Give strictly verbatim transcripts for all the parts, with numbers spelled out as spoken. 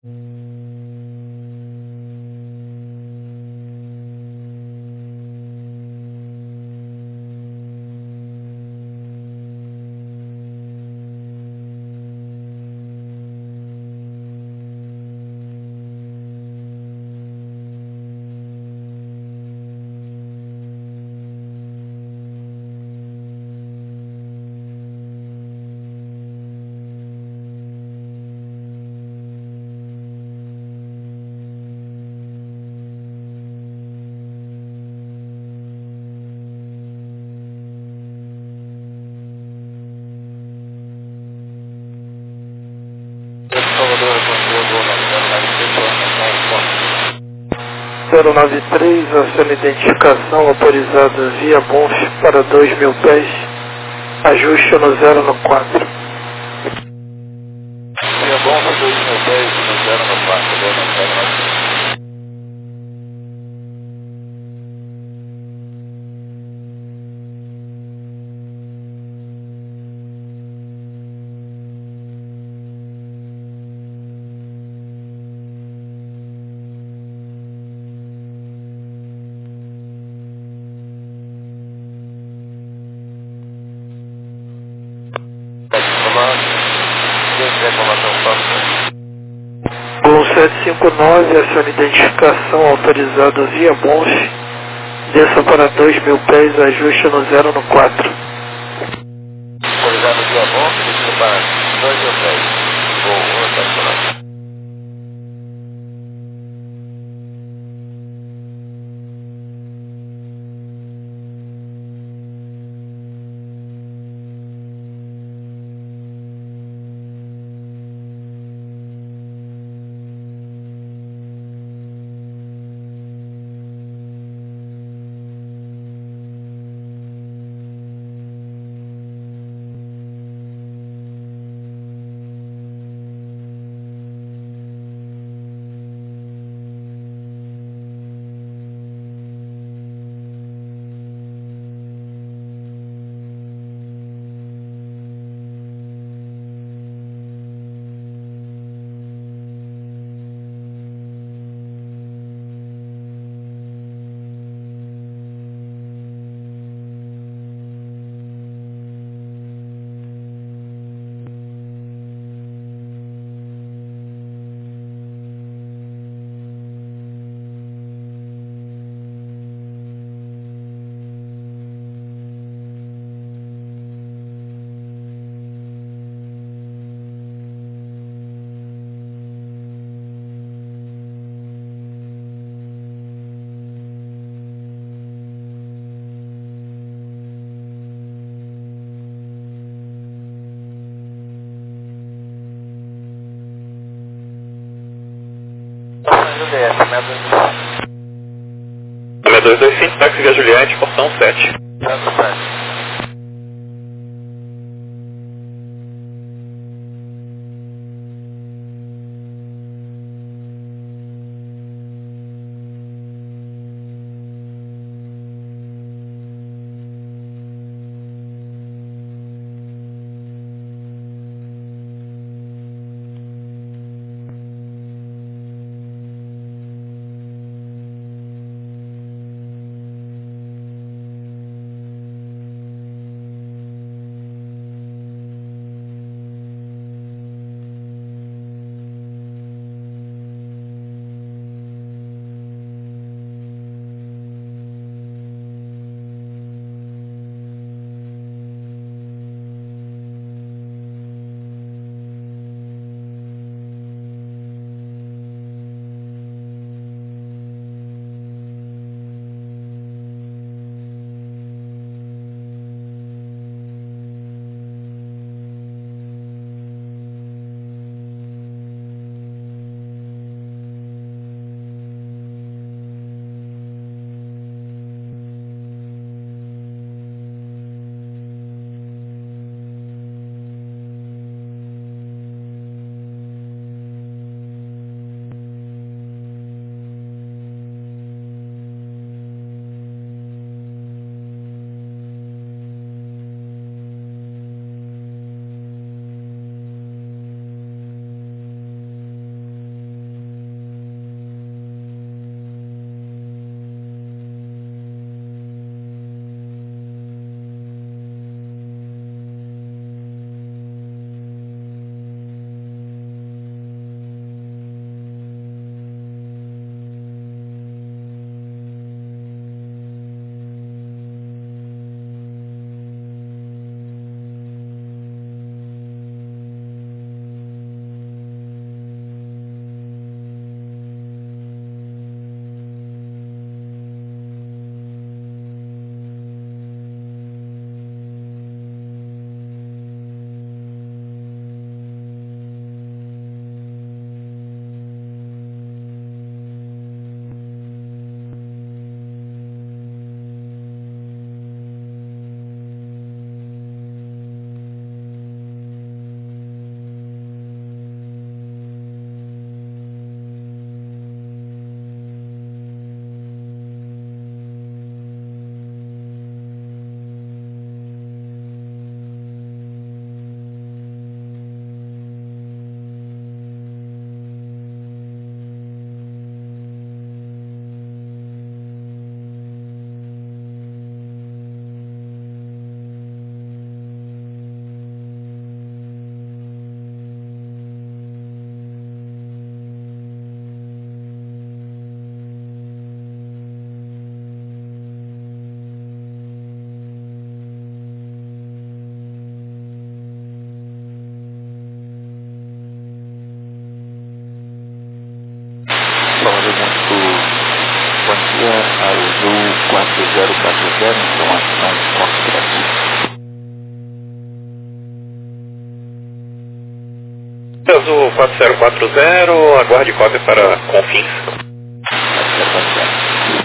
zero nove três, a sua identificação autorizada via Bonf para dois mil pés, ajuste no zero no quatro. Via Bonf dois mil pés no zero no quatro, dois no zero no quatro. Gol sete cinco nove, a sua identificação autorizada via Bonf, desça para dois mil pés, ajuste no zero no quatro. Autorizado via Bonf, desça para dois mil pés. Gol um sete nove. seis dois dois cinco, táxi Via Juliette, portão sete. Azul quatro zero quatro zero, informação Fox Brasil. Azul quatro zero quatro zero, aguarde cópia para Confins. quatro zero quatro zero.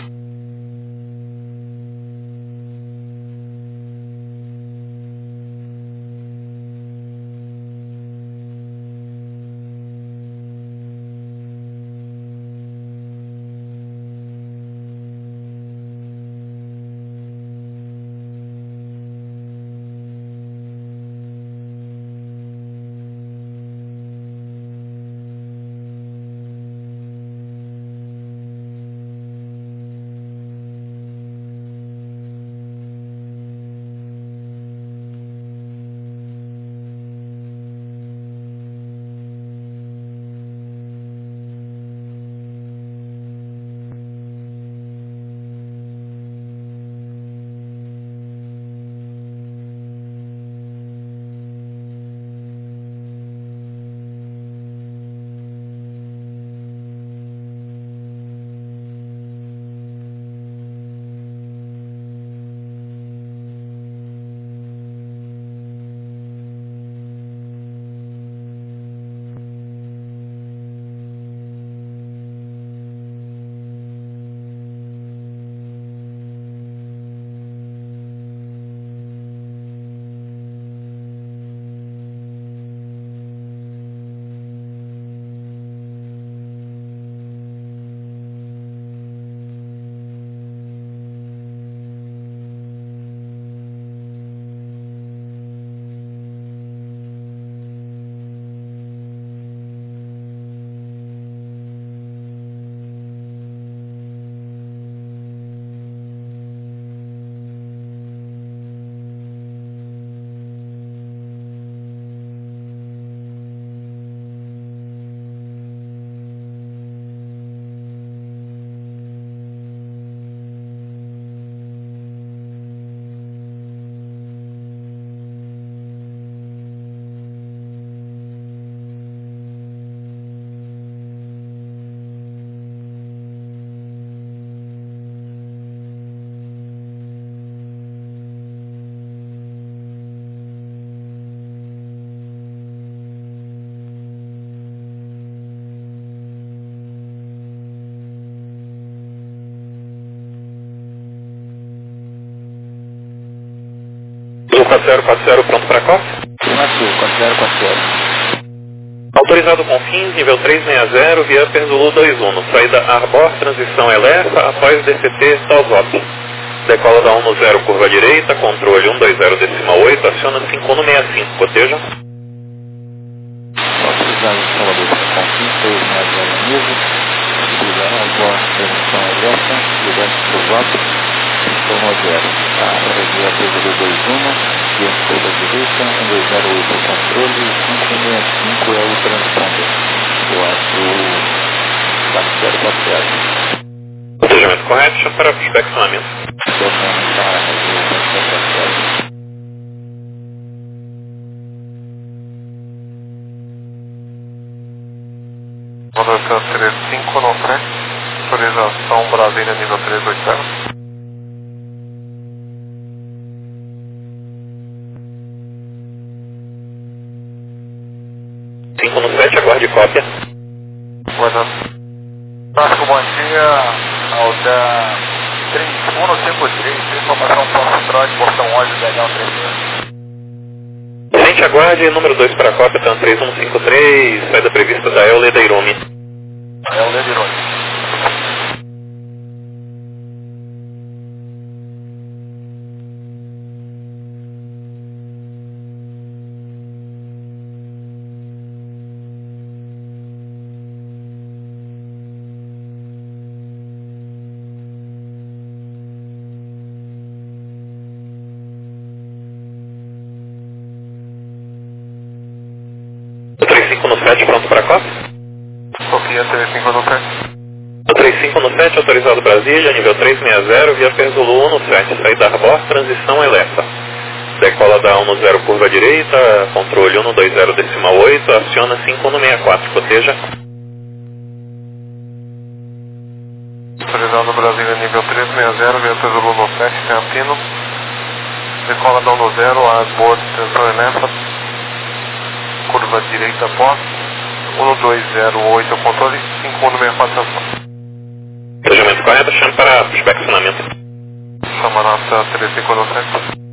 quatro zero quatro zero pronto para cópia. Azul quatro zero quatro zero. Autorizado Confins, nível trezentos e sessenta, via Zulu dois um, saída Arbor, transição Elefa, após D C T Salzop. Decola da um no zero, curva direita, controle um dois zero decimal oito, aciona cinco um seis cinco, coteja. Autorizado instalador para Confins, trezentos e sessenta nível, saída Arbor, transição Elefa, lugar de Salzop. Informou zero. A regia Zulu dois um, via curva direita, um dois zero oito é o controle, cinco seis cinco é o transponder. O Azul quatro zero quatro zero. Cotejamento correto, chama para inspecionamento. Domínio da Azul quatro zero quatro zero. Rodação três cinco no frente, autorização Brasília nível trezentos e oitenta. cinco no sete, aguarde cópia. Bueno, Vasco, bom dia, ao da trinta e um cinquenta e três, informação Fox Trot, portão onze, B H trinta e um. Gente, aguarde, número dois para cópia, TAN três um cinco três, saída prevista da Euler da Irome. Euler da Irome. trinta e cinco no sete, pronto para cópia. Sofia trinta e cinco no sete. trinta e cinco no sete, autorizado Brasília, nível trezentos e sessenta, via Perzulu um no sete, saída Arbor, transição Elefa. Decola da um no zero, curva direita, controle um dois zero decimal oito, aciona cinco um seis quatro, coteja. Autorizado Brasília nível três seis zero, vento Zulu no sete, Campino. Decola down no zero, as boas, tensão elétrica. Curva direita poste. um dois zero oito controle, cinco um seis quatro atenção. Planejamento correto, chame para inspecionamento. Camarata três cinco sete.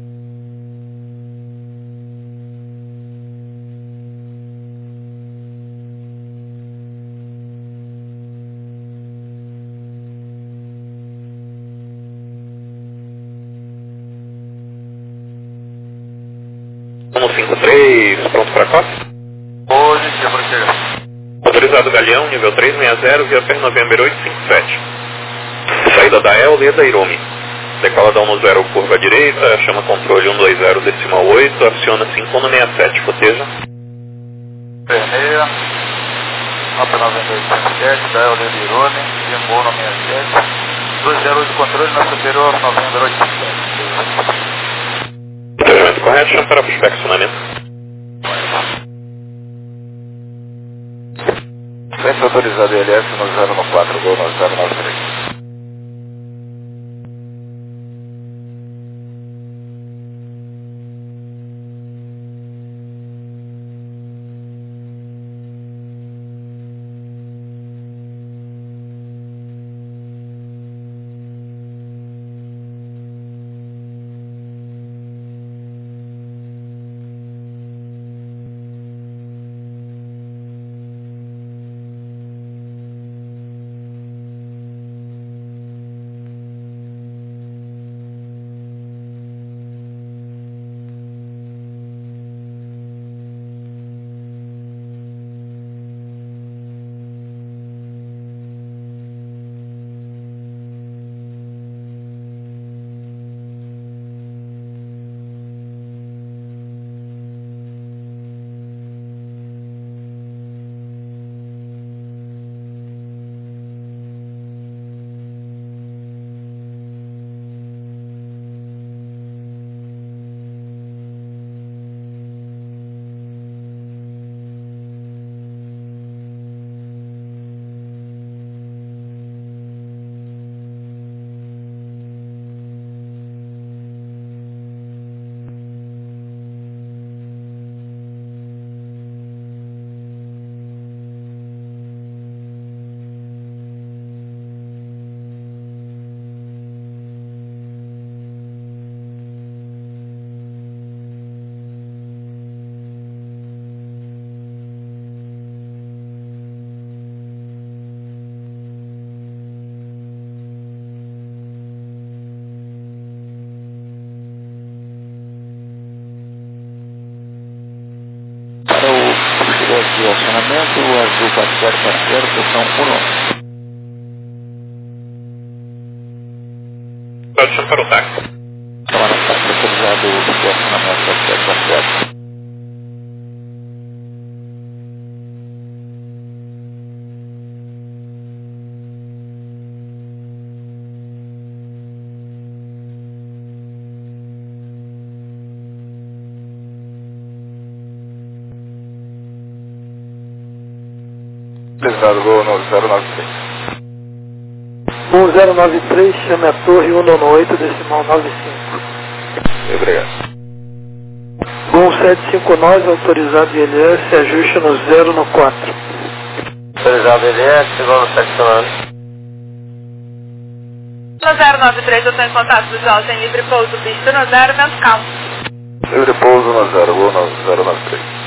um cinco três, pronto para costa? Positivo, para chegar. Autorizado Galeão, nível três seis zero, via per November oito cinco sete. Saída da El, Leda Irumi. Decola down no zero, curva direita, chama controle um dois zero decimal oito, aciona cinco um seis sete, coteja. Perneia, Alta noventa e oito cinquenta e sete, da El, Leda Irumi, Jimbo no sessenta e sete, dois zero oito controle, na superior, November oito cinco sete. Planejamento correto, chame para inspecionamento. Frente autorizado I L S no zero nove quatro, gol no zero nove três. De acionamento, o azul quatro zero quatro zero, posição um. Pode chamar para o táxi. Agora está autorizado o acionamento quatro zero quatro zero. Autorizado gol no zero nove três. um zero nove três, chame a torre um nono oito, decimal nove cinco. Obrigado. Gol sete cinco nove, autorizado I L S, ajuste no zero no quatro. Autorizado I L S, gol no sete nove. No zero nove três, eu estou em contato visual, tem livre pouso, pista no zero, vento calmo. Livre pouso no zero, gol no zero nove três.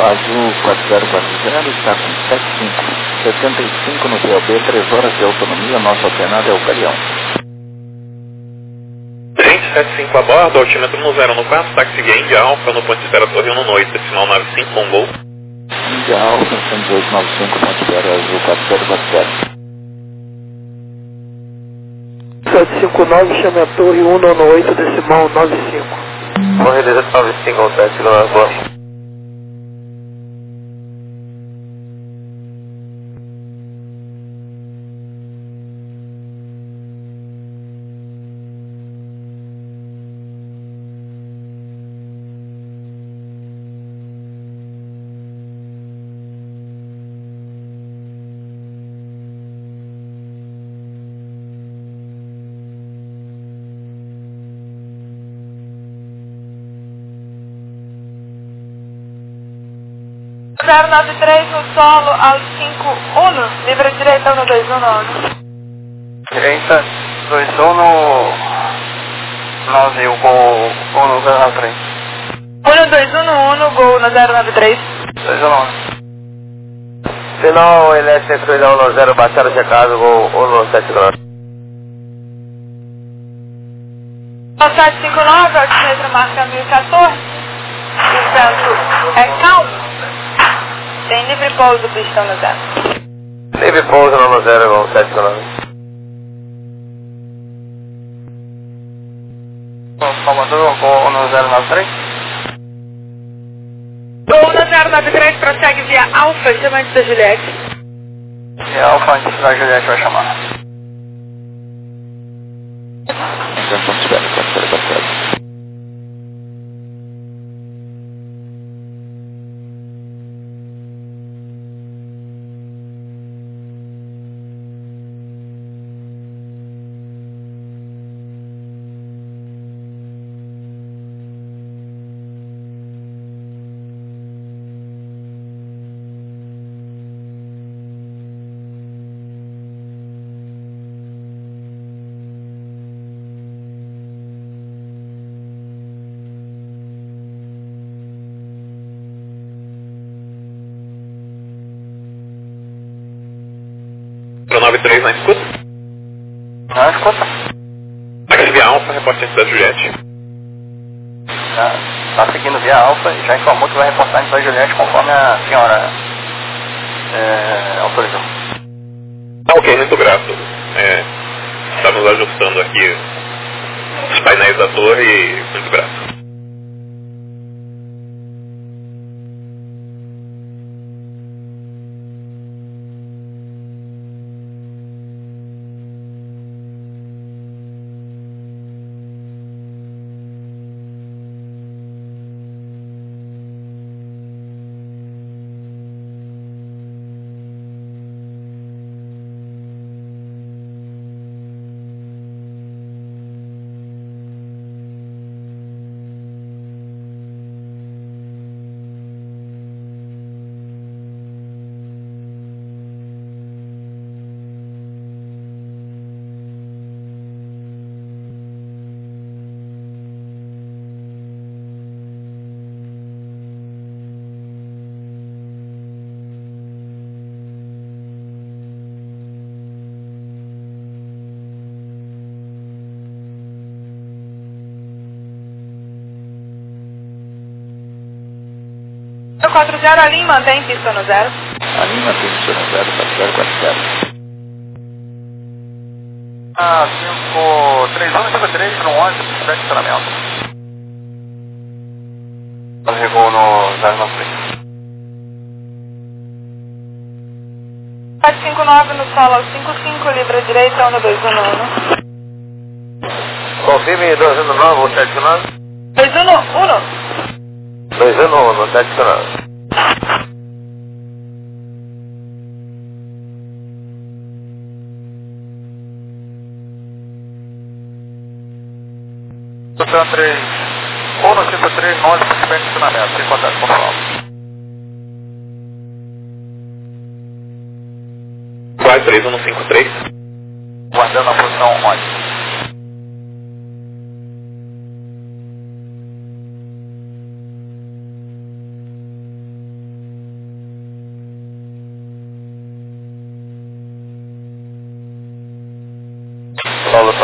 Azul quatro zero quatro zero está com setenta e cinco. setenta e cinco no P O B, três horas de autonomia, nosso alternado é o Galeão. Trem setenta e cinco a bordo, altímetro no zero no quatro, táxi via Índia Alfa no ponto de espera Torre um no oito, decimal nove cinco com gol. Índia Alfa, cento e dezoito noventa e cinco, ponto de espera Azul quatro zero quatro zero. sete cinco nove, chame a torre um no oito, decimal nove cinco. Torre dezoito nove cinco, sete km por hora. zero nove três no solo ao cinco um, livre direita um dois um nove. Direita dois um no nove um, gol um no zero nove três. um dois um no um, gol no zero nove três. dois um nove. Final L S cento e um no zero, baixada checado, gol um no sete km. sete cinco nove, altímetro marca mil e quatorze. O vento é calmo. Tem livre pouso, pistão no zero. Livre pouso no zero, gol sete km. Salvador, gol no zero nove três. Gol no zero nove três, prossegue via Alfa, chamante da Juliette. E a Alfa antes da Juliette vai chamar. Então, ponto de espera quatro zero quatro zero. nove três na escuta. Na escuta. Táxi via Alfa, reporte antes da Juliette. Está seguindo via Alfa e já informou que vai reportar antes da Juliette conforme a senhora é, autorizou. Tá ok, muito grato. É, estamos ajustando aqui os painéis da torre e muito grato. quatro zero, a linha mantém pista no zero. A linha mantém pista no zero, quatro zero quatro zero. Ah, cinco três um cinco três no onze, sete estacionamento. Chegou no zero nove três. sete cinco nove no solo ao cinco cinco, livre direita um dois um um. Confirme dois um nove, ou sete nove. dois um um. dois um um, sete nove. Estação três um no cinco três, onze, participante de estacionamento, sem contato com o solo. quatro três um no cinco três. Guardando a posição onze.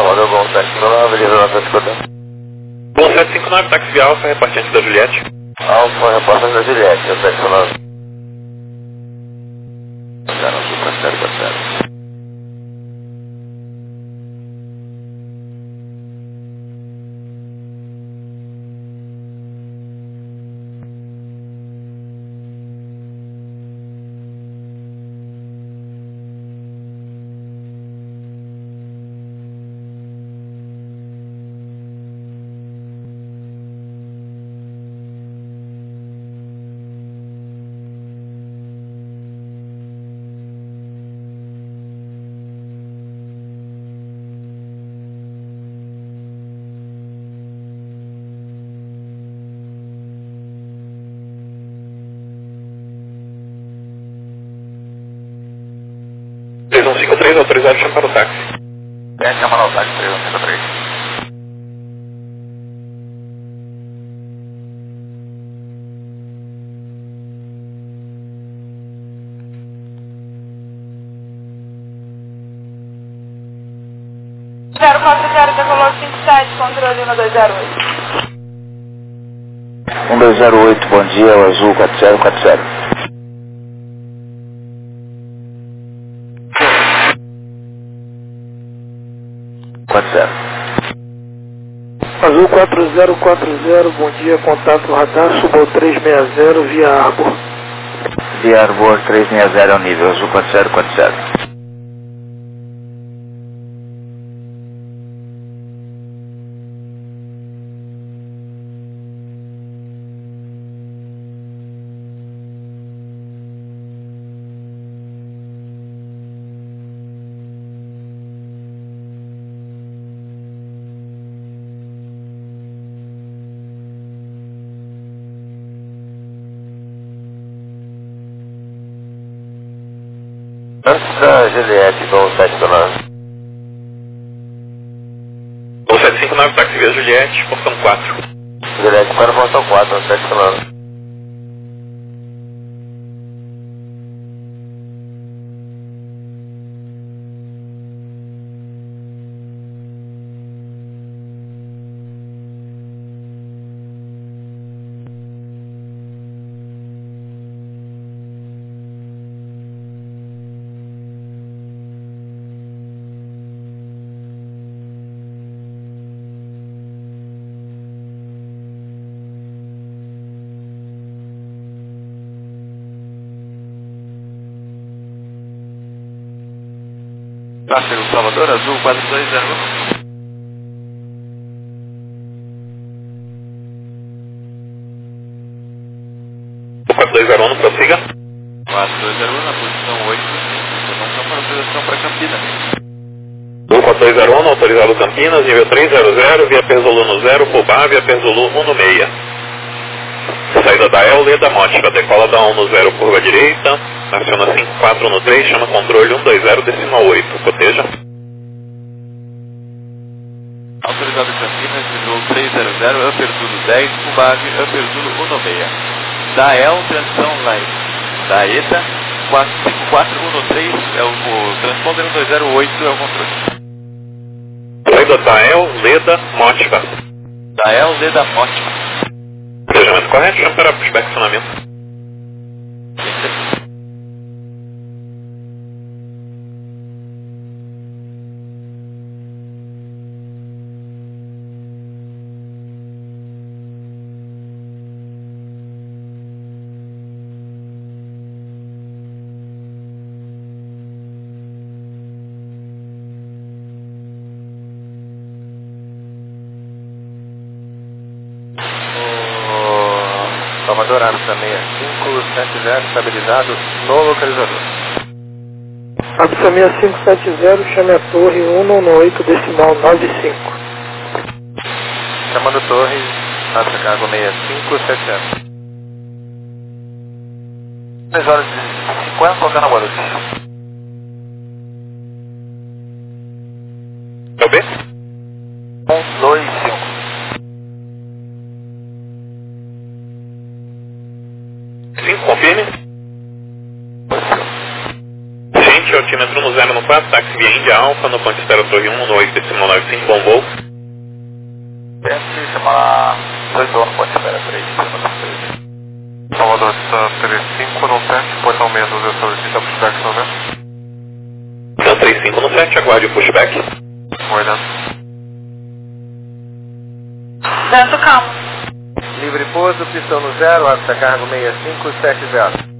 Salvador, Gol sete cinco nove, Avenida Nova Escuta. Gol sete cinco nove, táxi via Alfa, repartente da Juliette. Alfa, reportagem da Juliette, sete cinco nove. zero, super, zero, zero. três um cinco três, autorizado, chama para o táxi. É, chama no táxi três um cinco três. zero quatro zero, decolou cinco sete, controle um dois zero oito. um dois zero oito, bom dia, o Azul quatro zero quatro zero. quatro zero. Azul quatro zero quatro zero, bom dia, contato radar, subou trezentos e sessenta via Arbor. Via Arbor trezentos e sessenta é o nível, Azul quatro zero quatro zero. Antes da Juliette, Gol sete cinco nove. Gol sete cinco nove, táxi via Juliette, portão quatro. Juliette para o portão quatro, sete cinco nove. Tráfego Salvador, Azul quatro dois zero um. quatro dois zero um, prossiga. quatro dois zero um na posição oito, informação para autorização para Campinas. Gol quatro dois zero um, autorizado Campinas, nível três zero zero, via Perzolu no zero, Fubá, via Perzolu um no seis. Saída da El, Leda Mótica, decola da um no zero, curva direita, aciona cinco quatro no três, chama controle um dois zero, decimal oito, proteja. Autorizado Campinas, nível três zero zero, Upper Zulu dez, Fubave, Upper Zulu um no seis. Da El, transição light. Da ETA, quatro cinco quatro um no três, é o, o transponder um dois zero oito, é o controle. Saída da El, Leda Mótica. Da El, Leda Mótica. Planejamento correto, chama para inspecionamento. Salvador, Arsa seis cinco sete zero, estabilizado no localizador. Absa seis cinco sete zero, chame a torre um nove oito, decimal nove cinco. Chamando torre, Arsa Cargo seis cinco sete zero. três horas e cinquenta, colocando a Guarulhos. É o B? um dois cinco. cinco, confirme. Gente, Altímetro no zero no quatro, táxi via Índia Alfa, no Ponte Estero Torre um, no oito decimal nove cinco, bom voo. Vente, chama dezoito anos, pode esperar três, três. Salvador três cinco no sete, portão menos, eu solicito a pushback no momento. Então três cinco no sete, aguarde o pushback. Guardando. Vento calmo. Livre pouso, pistão no zero, alta cargo seis cinco sete zero.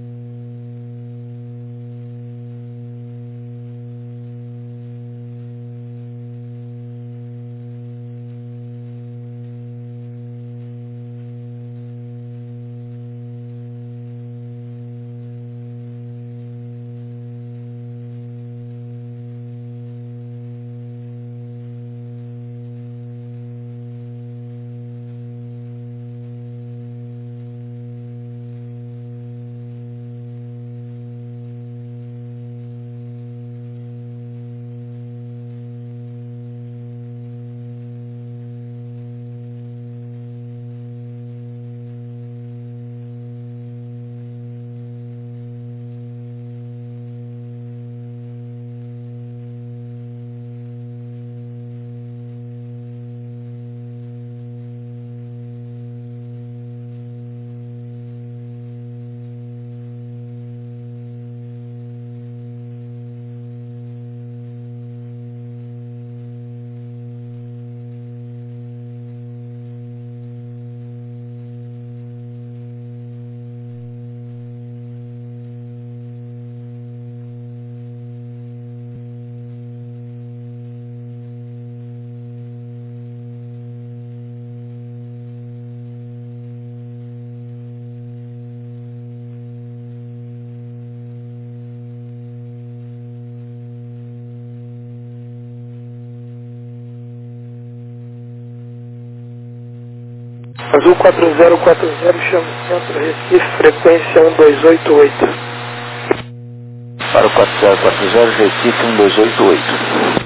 Azul quatro zero quatro zero, chama Centro Recife, frequência um dois oito oito. Para o quatro zero quatro zero, Recife um dois oito oito.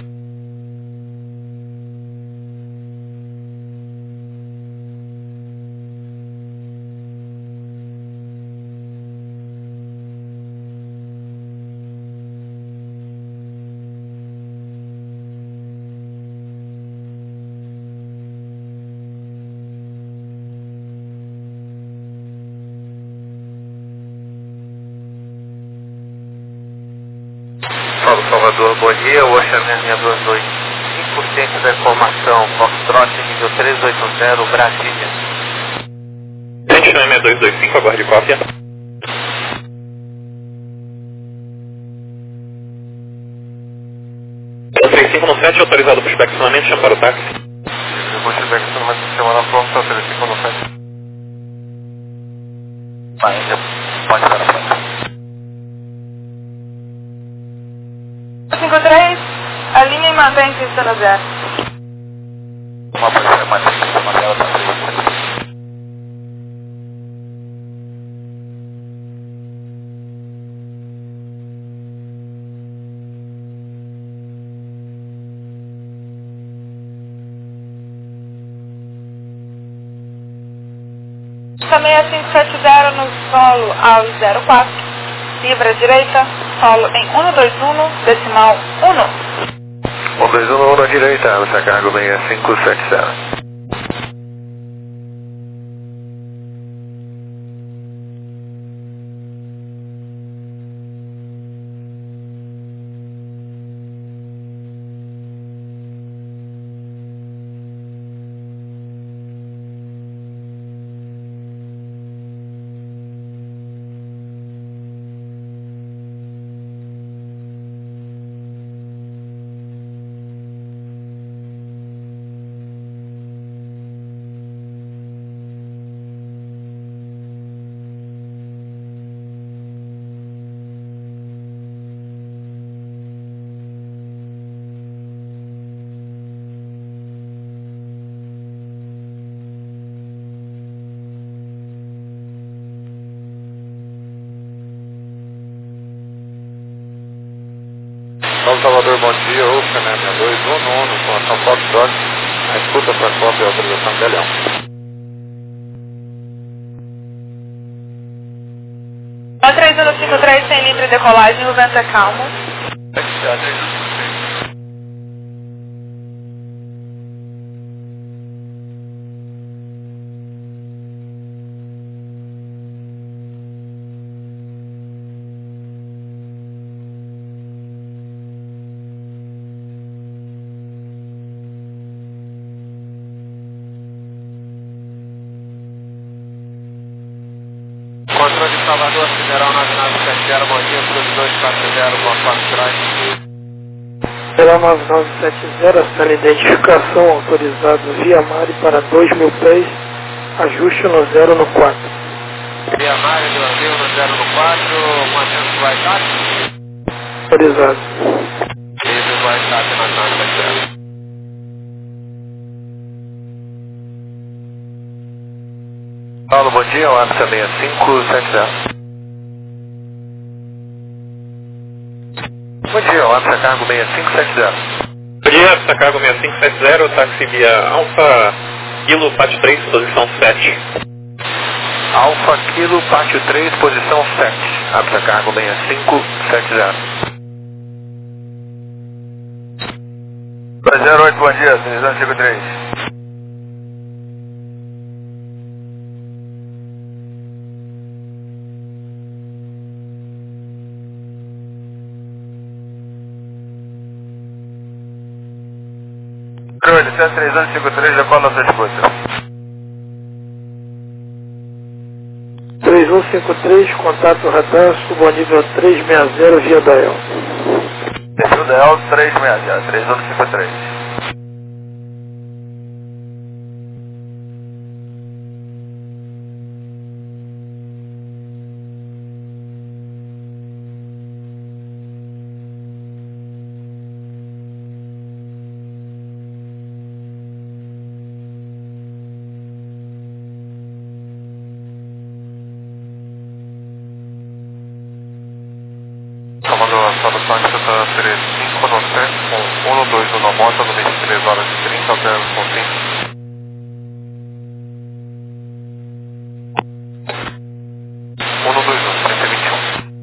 Salvador, bom dia, Ocean seis dois dois, cinco por cento da informação, Foxtrot, nível três oito zero, Brasília. Gente, seis dois dois cinco, aguarde cópia. três cinco no sete, autorizado pushback somente, chama para o táxi. Eu vou pushback somente, semana pronta, três cinco no sete. Ainda pode dar a frente. cinco três, alinha e mantém pista no zero. Uma polícia mais pista, uma dela tá três. seis cinco sete zero no solo ao zero quatro, libra direita, solo em um dois um, decimal um. um dois um na direita, alta cargo seis cinco sete zero. São Salvador, bom dia, Ocean seis dois um, nono, com a São Foxtrot, a escuta para a cópia e autorização de Belhão. três um cinco três, sem livre decolagem, o vento é calmo. Controle de Salvador, Federal nove nove sete zero, bom dia, Cruz dois quatro zero, boa quatro strike. Federal nove nove sete zero, assinale identificação, autorizado via Mare para dois mil pés, ajuste no zero no quatro. Via Mare, Brasil no zero no quatro, mantendo o WhatsApp. Autorizado. Livre o WhatsApp nove nove sete zero. Paulo, bom dia, o A P S A seis cinco sete zero. Bom dia, o A P S A Cargo seis cinco sete zero. Bom dia, A P S A Cargo seis cinco sete zero, táxi via Alfa Kilo Pátio três, posição sete. Alfa Kilo Pátio três, posição sete. A P S A Cargo seis cinco sete zero. dois zero oito, bom dia, Cinco cinco três. Licença três zero cinco três, decola nossa escuta. três um cinco três, contato radar, subanível trezentos e sessenta via Dael. Desceu Dael trezentos e sessenta, três um cinco três. Comando Solução de Santa três cinco no sete com um dois um na moto no vinte e três horas e trinta, altera os confins. um dois um, trinta e vinte e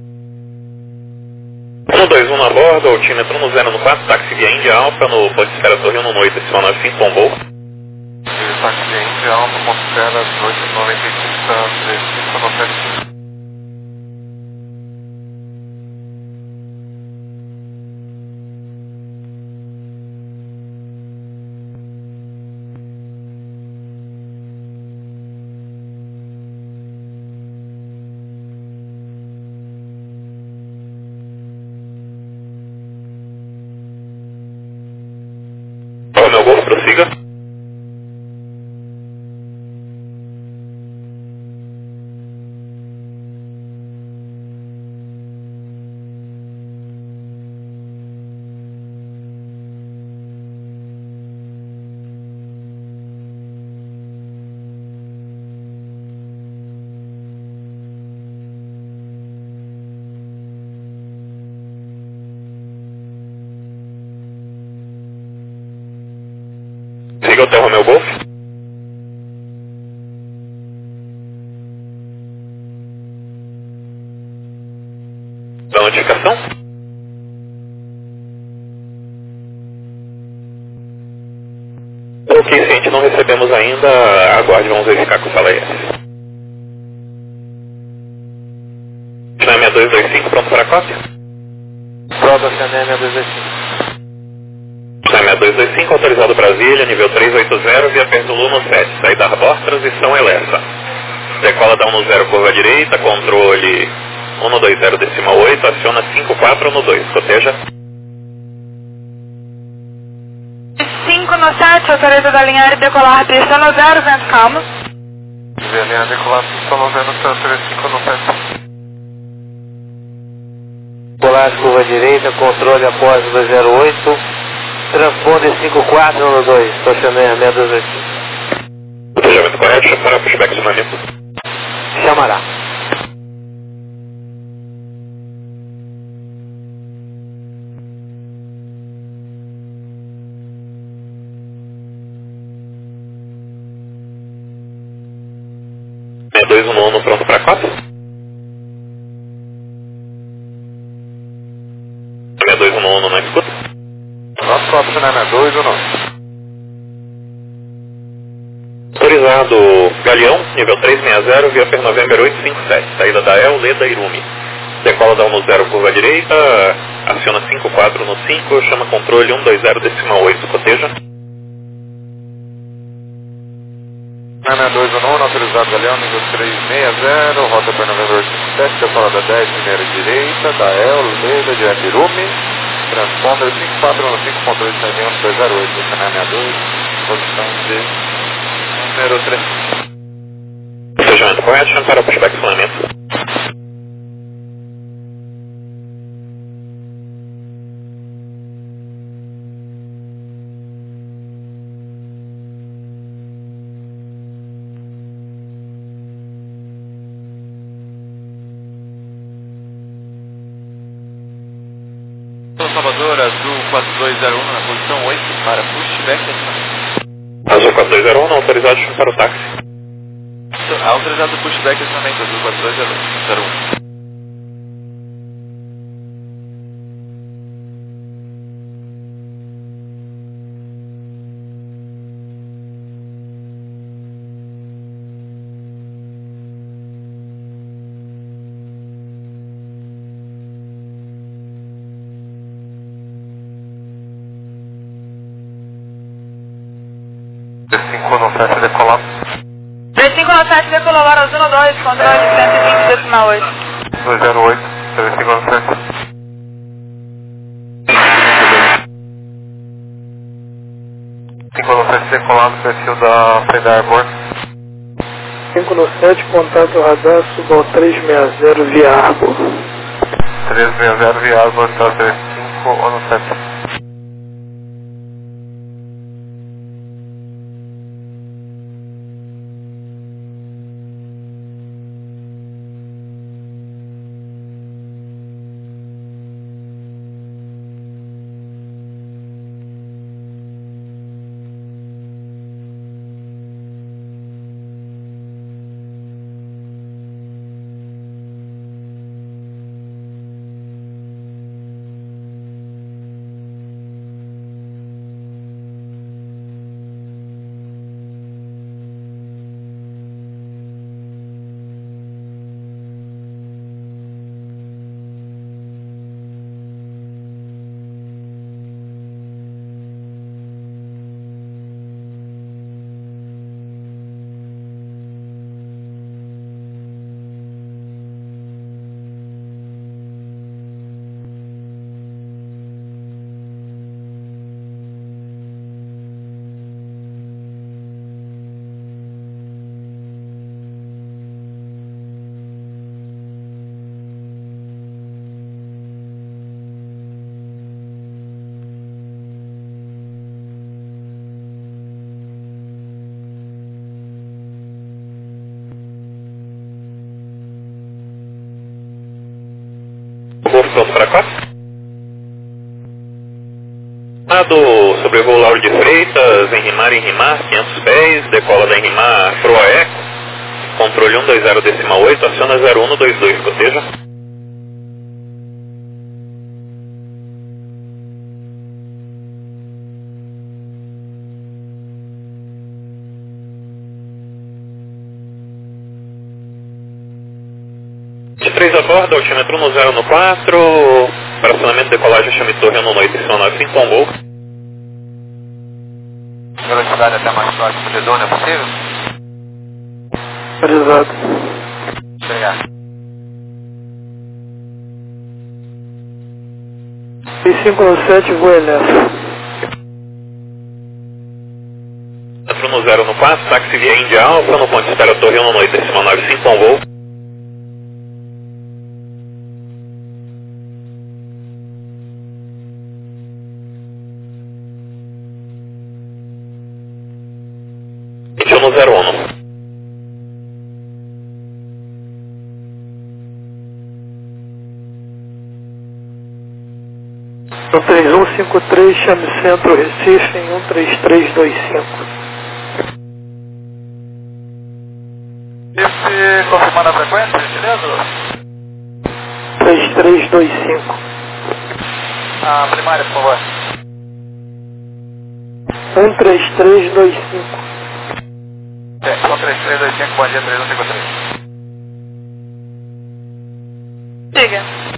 um. um dois um na bordo, altímetro no zero no quatro, táxi via Índia Alfa no Ponte Torre um no oito, decimal nove cinco, tombou. E táxi via Índia Alfa, Ponte oito noventa e cinco, três cinco no sete. Meu Golfo, prossiga. Siga o Terra Meu Golfo. Da notificação. Ok, se a gente não recebemos ainda, aguarde, vamos verificar com o sala S. seis dois dois cinco, pronto para a cópia? Prova C N M seis dois dois cinco. seis dois dois cinco, autorizado Brasília, nível trezentos e oitenta, via Perzulu no sete, saída Arbor, transição Elessa. Decola da um no zero, curva direita, controle um dois zero, decimal oito, aciona cinco quatro um dois, coteja. cinco no sete, autorizado alinhar e decolar, pista no zero, vento calmo. Linha decolar, pista no zero, três cinco no sete. Polar, curva direita, controle após dois zero oito. Transponder cinco quatro um dois, estacionamento seis dois dois cinco. Cotejamento correto, chamará pushback acionamento. Chamará. seis dois um nono, pronto para quatro. seis dois um nono. Cananá dois um nove. Autorizado Galeão, nível trezentos e sessenta, via per November oito cinco sete, saída da El, Leda, Irumi. Decola da um no zero, curva direita, aciona cinco quatro no cinco, chama controle um dois zero decimal oito, coteja. Cananá dois um nove, autorizado Galeão, nível trezentos e sessenta, rota per November oito cinco sete, decola da dez, primeira direita, da El, Leda, direto Irumi. Transponder cinco quatro no cinco, controle de um dois zero oito, Cananá dois, posição de número três. Procedimento correto, chama para pushback funcionamento. Salvador, Azul quatro dois zero um, na posição oito, para pushback acionamento. Azul quatro dois zero um, não autorizado, chama para o táxi. Autorizado pushback acionamento, Azul quatro dois zero um. cinco no sete decolar. três cinco no sete decolou para Azul dois, controle de cento e vinte decimal oito. dois zero oito, três cinco no sete. cinco no sete decolado, perfil da Freida Arbor. cinco no sete, contato radar, suba ao trezentos e sessenta via Arbor. trezentos e sessenta via Arbor, tá três cinco no sete. Pronto para quatro. Sobrevoo Lauro de Freitas, Enrimar, Enrimar, quinhentos pés, decola da Enrimar, Proa Eco, controle um dois zero decimal oito, aciona zero um no dois dois, coteja. três a bordo, altímetro no zero no quatro, para acionamento de decolagem chame torre no noite C nove cinco com voo. Velocidade até mais próximo de Dona, é possível? Autorizado. Obrigado. seis cinco no sete, voo nessa. quatro no zero no quatro, táxi via Índia Alfa, no ponto de espera torre no noite C nove cinco com voo. No zero um. No três um cinco três, chame Centro Recife em um três três dois cinco. Esse confirmando a frequência, gentileza? três três dois cinco. A primária, por favor. um três três dois cinco. É, um três três dois cinco, bom dia, três um cinco três. Diga.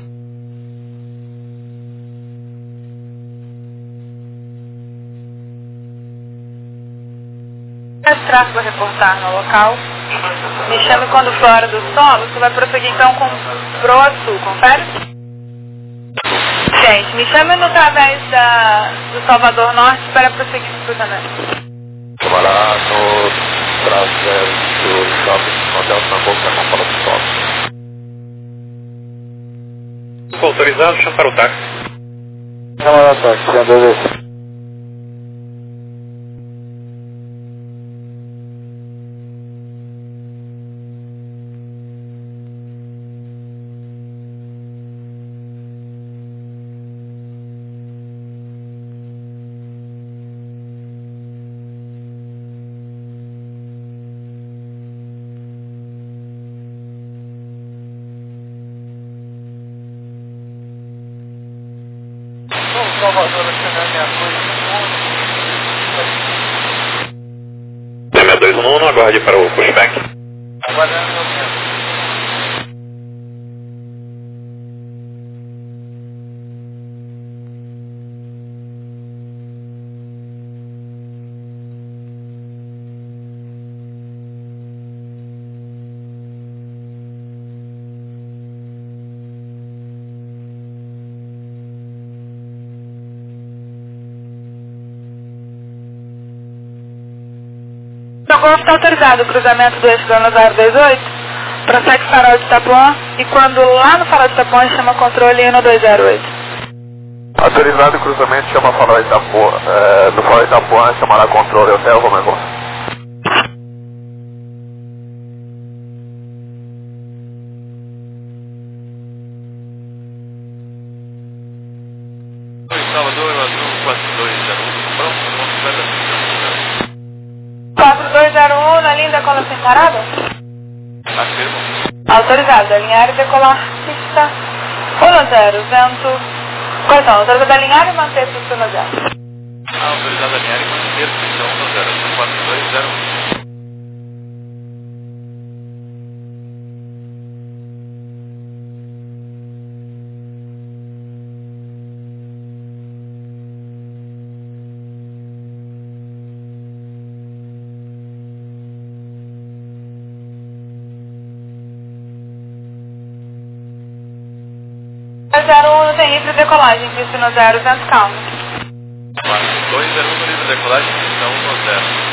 Esse tráfego a reportar no local. Me chame quando fora do solo. Você vai prosseguir então com pro a sul, confere? Gente, me chame no através da, do Salvador Norte para prosseguir no cruzamento. Vai lá no traseiro do shopping Hotel Samboca, para São Paulo do Sol. Autorizado, chama para o táxi. Chama lá, táxi, cento e dois. Salvador, minha seis dois um um, aguarde para o pushback. Aguardando o meu O Golf está autorizado o cruzamento do eixo da zero dois oito, prossegue farol de Itapuã e quando lá no farol de Itapuã chama controle um dois zero oito. Autorizado o cruzamento, chama farol de Itapuã. É, no farol de Itapuã chamará controle Hotel Romero. Salvador, azul quatro dois zero um, pronto, vamos quatro dois zero um na linha decolar sem parada? Afirmo. Autorizado, alinhar e decolar pista um zero, vento. Correção, autorizado alinhar e manter pista um zero. Autorizado a alinhar e manter pista um zero, quatro dois zero um. zero um tem livre decolagem, pista no zero, vento calmo. dois zero um no livre decolagem, pista um no zero.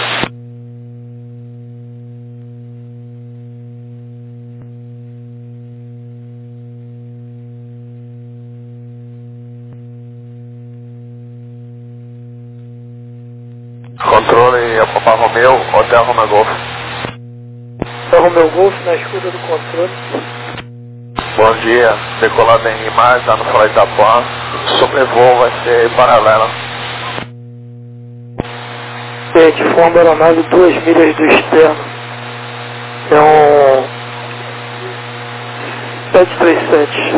Controle Alfa Romeo, Hotel Romeo Golf. Hotel Romeo Golf na escuta do controle. Bom dia, decolada em Rimar, já no farol de Itapuã. Sobrevoo vai ser paralelo. Gente, forma aeronave duas milhas do externo. É um sete três sete.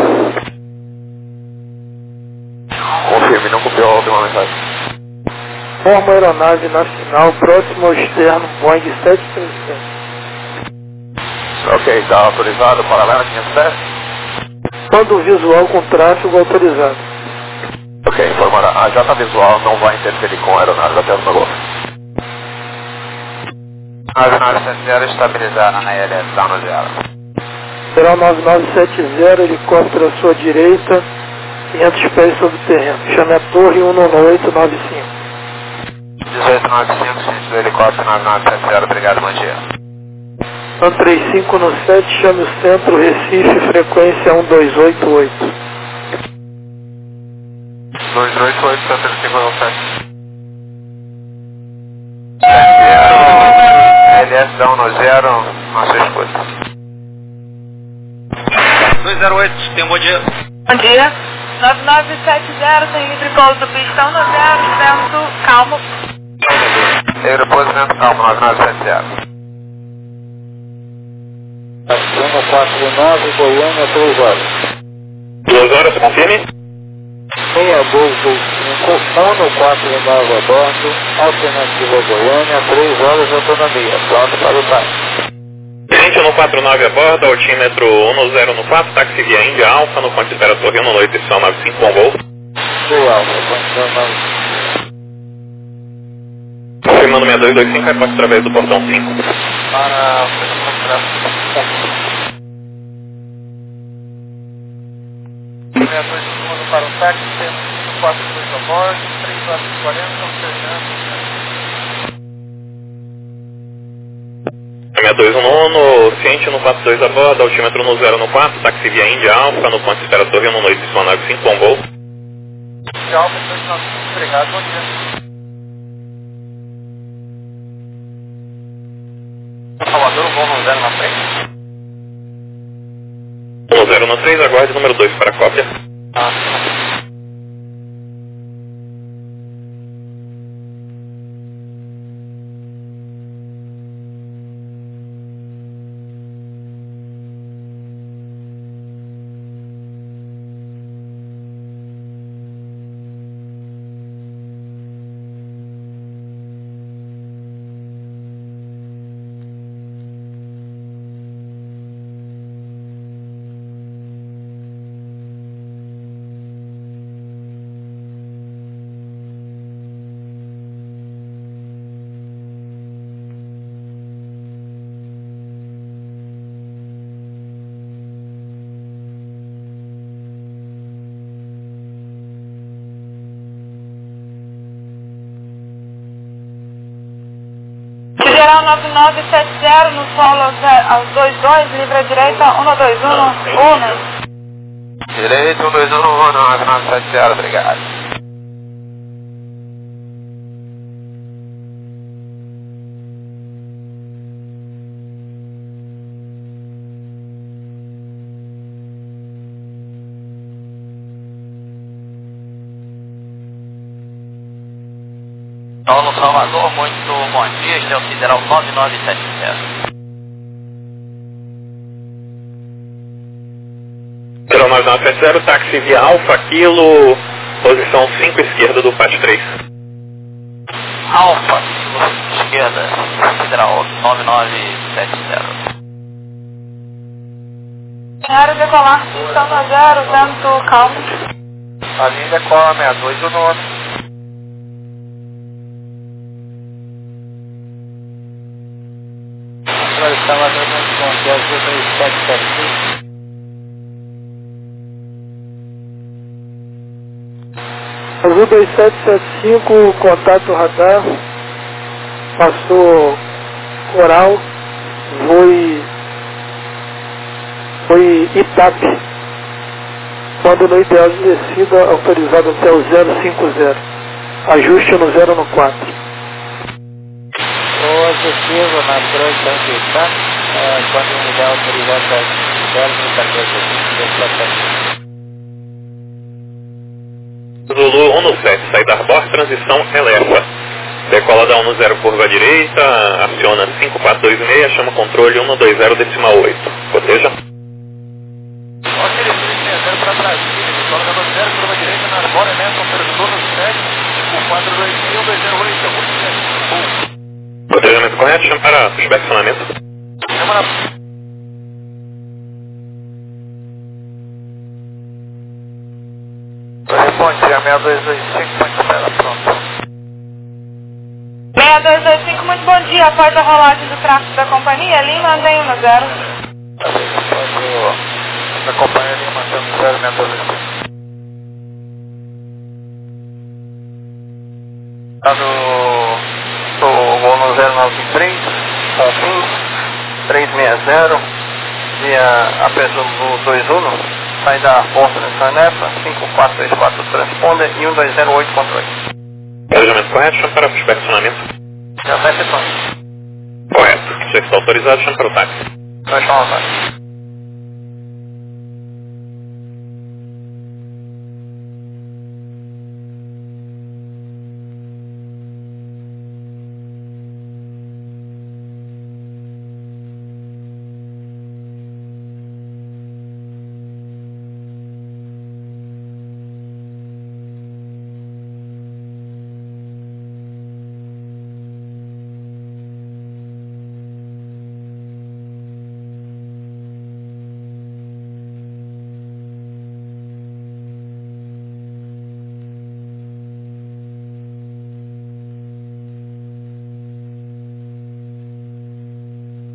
Confirme, não copiou a última mensagem. Forma aeronave nacional próximo ao externo Boeing sete três sete. Ok, está autorizado, paralelo quinhentos e dez. Quando visual com tráfego autorizado. Ok, informará. A J visual não vai interferir com a aeronave até o Golf. nove nove sete zero estabilizada na I L S, down no zero. Será nove nove sete zero, helicóptero à sua direita, quinhentos pés sobre o terreno. Chame a torre um oito nove cinco. dezoito nove cinco, ciência do helicóptero nove nove sete zero, obrigado, bom dia. um três cinco no sete, chame o centro, Recife, frequência um dois oito oito. dois oito oito, centro de cinco no sete. L S down no zero, nossa escuta. dois zero oito, tem um bom dia. Bom dia. nove nove sete zero, tem livre pouso pista um zero, vento calmo. Aeroporto vento calmo, nove nove sete zero. Acima quatro nove, Goiânia, três horas. Duas horas, confirme. Meia Gol, Gol cinco. um no quatro de novo a bordo, alternativa Goiânia, três horas de autonomia, pronto para o táxi. Cliente no quatro nove a bordo, altímetro um no zero no quatro, táxi via Índia Alfa, no ponto de espera Torre um no oito, edição nove cinco, com voo. Sul Alfa, condição nove cinco. Confirmando seis dois dois cinco, reporte através do portão cinco. Para seis dois um para o táxi, temos quatro dois a bordo, três horas e quarenta, Fernando. seis dois um nono, ciente no quatro dois a bordo, altímetro no zero no quatro, táxi via Índia Alfa, no ponto de espera Torre um no oito, edição nove cinco, com voo. Índia Alfa, dois nove cinco, obrigado, bom dia. Salvador, voo no zero na frente. um zero no três, aguarde número dois para cópia. Ah, Geral nove nove sete zero no solo aos dois dois, livre à direita, um dois um, um. Direito, um dois um, um nove nove sete zero, obrigado. Paulo Salvador, muito bom dia, este é o Sideral nove nove sete zero. Sideral nove nove sete zero, táxi via Alfa, Kilo, posição cinco, esquerda do P A T três. Alfa, esquerda, Sideral nove nove sete zero. Área decolar, pistão a zero, vento calmo. A linha decola seis dois um nove. Salvador, bom dia, Azul dois sete sete cinco. Azul dois sete sete cinco, contato radar, passou Coral, foi, foi Itape, quando no ideal de descida autorizado até o zero cinco zero, ajuste no zero no quatro. Positivo na trouxa anti-tá, quando o ideal autorizado até zero no quatorze. Zulu um no sete, saída Arbor, transição Elefa. Decola da um no zero, curva direita, aciona cinco quatro dois seis, chama controle um no dois zero, decimal oito. Coteja. Ok, três seis zero para Brasília, decola da um zero, curva direita na Arbor, Emerson, operador no sete, cinco quatro dois seis, um dois zero oito, muito bem. Cotejamento correto, chama para inspecionamento. Chama na... Responde, seis dois dois cinco, muito espera, pronto. seis dois dois cinco, muito bom dia. Após a rolagem do tráfego da companhia, Lima mantém um zero. A companhia Lima mantém um zero, seis dois dois cinco. Tá do... do voo no zero nove três, Confins, três seis zero, via a pessoa do dois um, sai da Força da Sanefa, cinco quatro dois quatro transponder e um dois zero oito controle. Cotejamento correto, chama para inspecionamento. Já está efetuando. Correto. Já está autorizado, chama para o táxi. Vai chamar o táxi.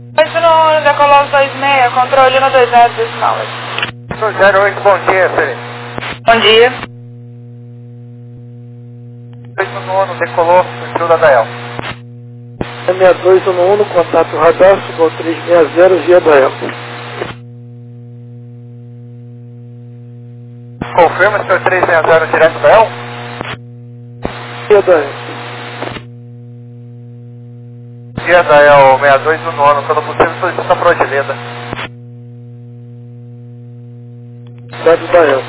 oito no decolou dois seis, controle um dois zero decimal oito. zero oito, bom dia, Felipe. Bom dia. oito no nono, decolou, perfil da Dael. sessenta e dois um um no contato radar, suba trezentos e sessenta via Dael. Confirma, senhor trezentos e sessenta direto da Dael? Via Dael. Via Dael sessenta e dois do nono, quando possível, solicita para Odileda. Dado Dael.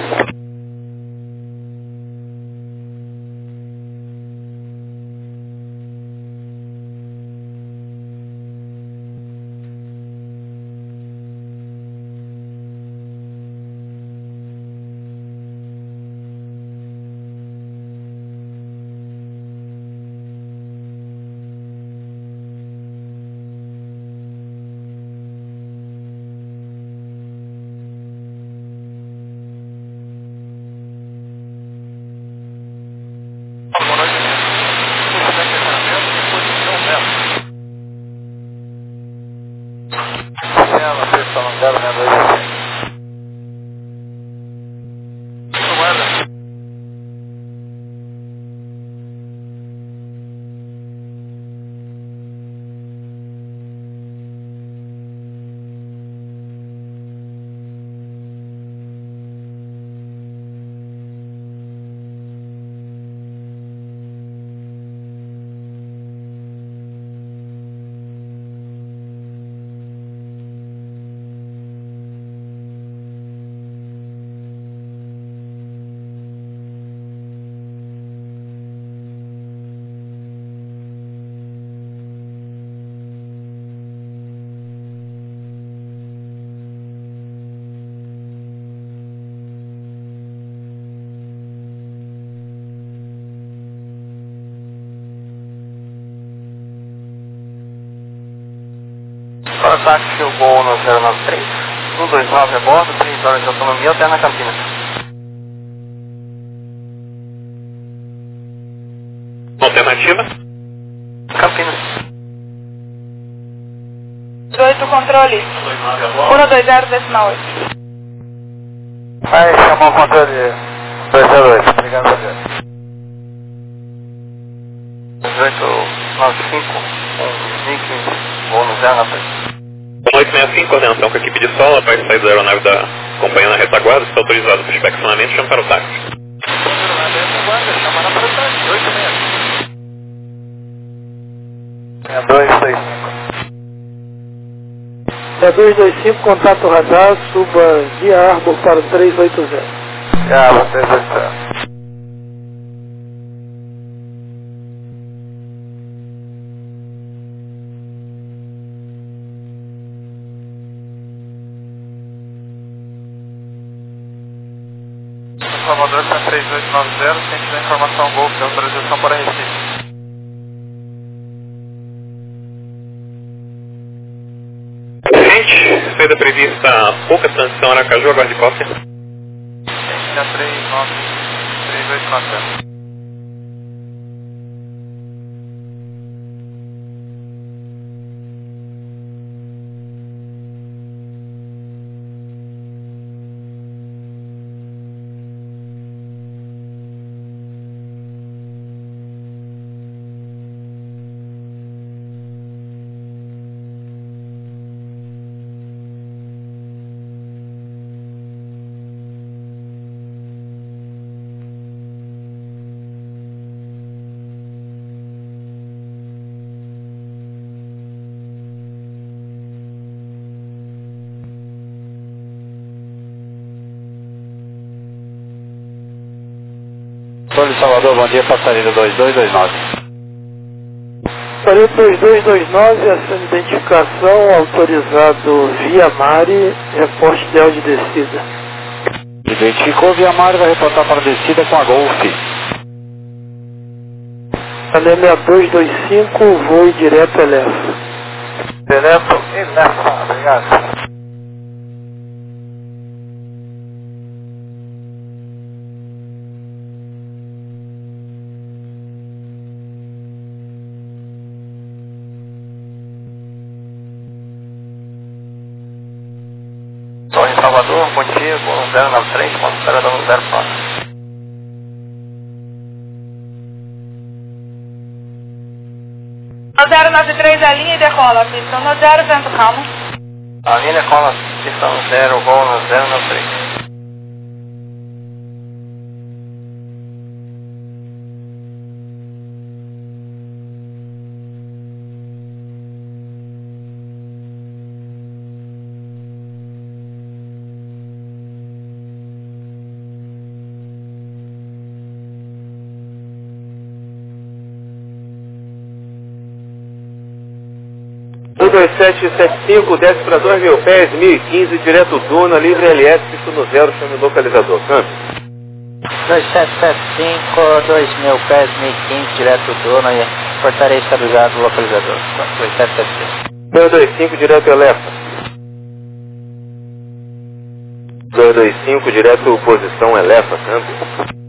Táxi o Gol no zero nove três, um dois nove a bordo, três horas de autonomia, Alterna Campinas. Alternativa? Campinas. oito controle um dois zero decimal oito. Vai chamar o controle dois zero oito, obrigado a Deus. dezoito nove cinco, um mil e quinze, Gol no zero nove três. oito sessenta e cinco, coordenação com a equipe de solo, após sair da aeronave da companhia na retaguarda, está autorizado para inspecionamento e chama para o táxi. Chama para o táxi, oito seis. dois dois cinco. dois dois cinco, contato radar, suba via Arbor para o trezentos e oitenta. Já, vocês estão. Salvador está três oito nove zero, tem que dar informação Golf, autorização para Recife. Gente, saída prevista a pouca transição Aracaju, aguarde cópia. Já três nove três oito nove zero. Controle Salvador, bom dia, passageiro dois dois dois nove. Passageiro dois dois dois nove, essa identificação, autorizado via Mari, reporte ideal de descida. Identificou via Mari, vai reportar para a descida com a Golf. sessenta e dois dois cinco, voo direto Elefa. Direto Elefa, obrigado. Salvador, contigo, zero nove três, ponto zero zero quatro. No zero nove três a linha e decola, pista no zero, vento calmo. A linha decola, pista no zero, voo no zero nove três. um dois sete sete cinco, desce para dois mil pés, mil e quinze, direto Duna, livre L S, pista no zero, chame o localizador. Câmbio. dois sete sete cinco, dois mil pés, mil e quinze, direto Duna, e portaria estabilizado, localizador. dois sete sete cinco. dois dois cinco, direto Elefa. dois dois cinco, direto posição Elefa, câmbio.